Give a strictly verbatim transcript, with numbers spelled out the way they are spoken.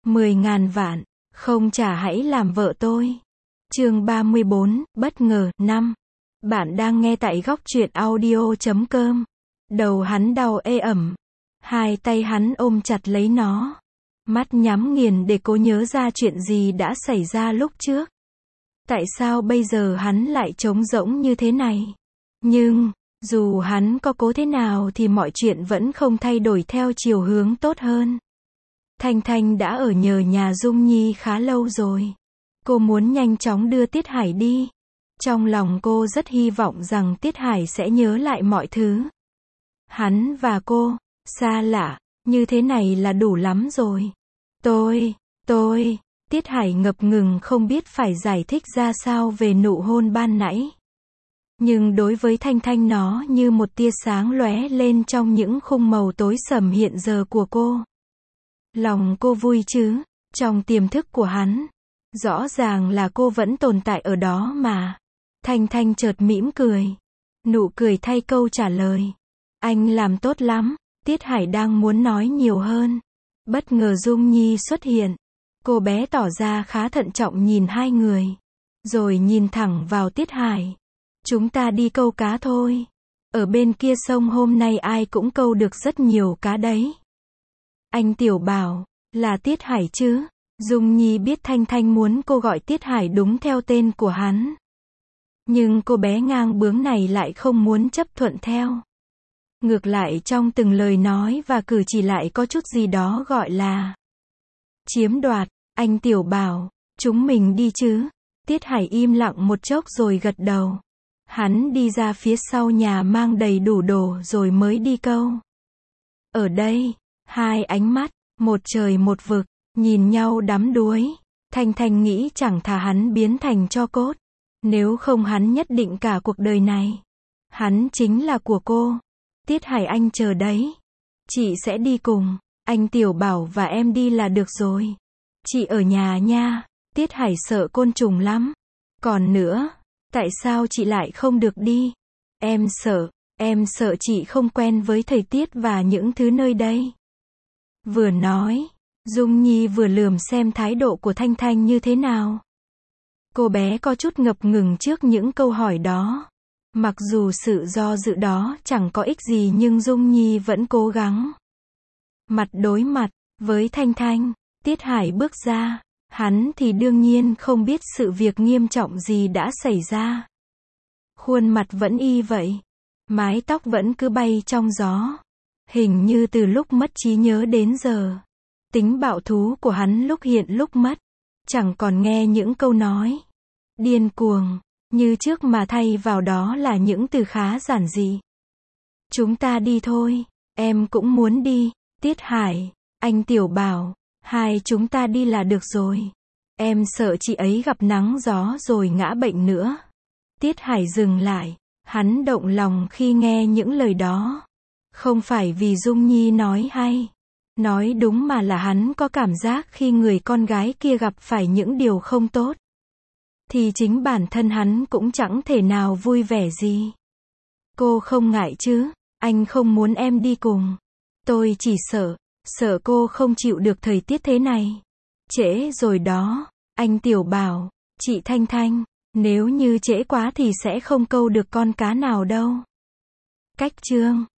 Mười ngàn vạn, không trả hãy làm vợ tôi. Chương ba mươi bốn, bất ngờ, năm. Bạn đang nghe tại góc truyện audio chấm com. Đầu hắn đau ê ẩm. Hai tay hắn ôm chặt lấy nó. Mắt nhắm nghiền để cố nhớ ra chuyện gì đã xảy ra lúc trước. Tại sao bây giờ hắn lại trống rỗng như thế này? Nhưng, dù hắn có cố thế nào thì mọi chuyện vẫn không thay đổi theo chiều hướng tốt hơn. Thanh Thanh đã ở nhờ nhà Dung Nhi khá lâu rồi. Cô muốn nhanh chóng đưa Tiết Hải đi. Trong lòng cô rất hy vọng rằng Tiết Hải sẽ nhớ lại mọi thứ. Hắn và cô, xa lạ, như thế này là đủ lắm rồi. Tôi, tôi, Tiết Hải ngập ngừng không biết phải giải thích ra sao về nụ hôn ban nãy. Nhưng đối với Thanh Thanh nó như một tia sáng lóe lên trong những khung màu tối sầm hiện giờ của cô. Lòng cô vui chứ, trong tiềm thức của hắn. Rõ ràng là cô vẫn tồn tại ở đó mà. Thanh Thanh chợt mỉm cười. Nụ cười thay câu trả lời. Anh làm tốt lắm. Tiết Hải đang muốn nói nhiều hơn. Bất ngờ Dung Nhi xuất hiện. Cô bé tỏ ra khá thận trọng nhìn hai người. Rồi nhìn thẳng vào Tiết Hải. Chúng ta đi câu cá thôi. Ở bên kia sông hôm nay ai cũng câu được rất nhiều cá đấy. Anh Tiểu Bảo, là Tiết Hải chứ? Dung Nhi biết Thanh Thanh muốn cô gọi Tiết Hải đúng theo tên của hắn. Nhưng cô bé ngang bướng này lại không muốn chấp thuận theo. Ngược lại trong từng lời nói và cử chỉ lại có chút gì đó gọi là chiếm đoạt. Anh Tiểu Bảo, chúng mình đi chứ? Tiết Hải im lặng một chốc rồi gật đầu. Hắn đi ra phía sau nhà mang đầy đủ đồ rồi mới đi câu. Ở đây, hai ánh mắt, một trời một vực, nhìn nhau đắm đuối. Thanh Thanh nghĩ chẳng thà hắn biến thành tro cốt. Nếu không hắn nhất định cả cuộc đời này. Hắn chính là của cô. Tiết Hải anh chờ đấy. Chị sẽ đi cùng. Anh Tiểu Bảo và em đi là được rồi. Chị ở nhà nha. Tiết Hải sợ côn trùng lắm. Còn nữa, tại sao chị lại không được đi? Em sợ, em sợ chị không quen với thời tiết và những thứ nơi đây. Vừa nói, Dung Nhi vừa lườm xem thái độ của Thanh Thanh như thế nào. Cô bé có chút ngập ngừng trước những câu hỏi đó. Mặc dù sự do dự đó chẳng có ích gì nhưng Dung Nhi vẫn cố gắng. Mặt đối mặt với Thanh Thanh, Tiết Hải bước ra. Hắn thì đương nhiên không biết sự việc nghiêm trọng gì đã xảy ra. Khuôn mặt vẫn y vậy. Mái tóc vẫn cứ bay trong gió. Hình như từ lúc mất trí nhớ đến giờ. Tính bạo thú của hắn lúc hiện lúc mất. Chẳng còn nghe những câu nói điên cuồng như trước mà thay vào đó là những từ khá giản dị. Chúng ta đi thôi. Em cũng muốn đi. Tiết Hải, anh Tiểu Bảo, hai chúng ta đi là được rồi. Em sợ chị ấy gặp nắng gió rồi ngã bệnh nữa. Tiết Hải dừng lại. Hắn động lòng khi nghe những lời đó. Không phải vì Dung Nhi nói hay. Nói đúng mà là hắn có cảm giác khi người con gái kia gặp phải những điều không tốt. Thì chính bản thân hắn cũng chẳng thể nào vui vẻ gì. Cô không ngại chứ? Anh không muốn em đi cùng. Tôi chỉ sợ, sợ cô không chịu được thời tiết thế này. Trễ rồi đó, anh Tiểu Bảo, chị Thanh Thanh, nếu như trễ quá thì sẽ không câu được con cá nào đâu. Cách chương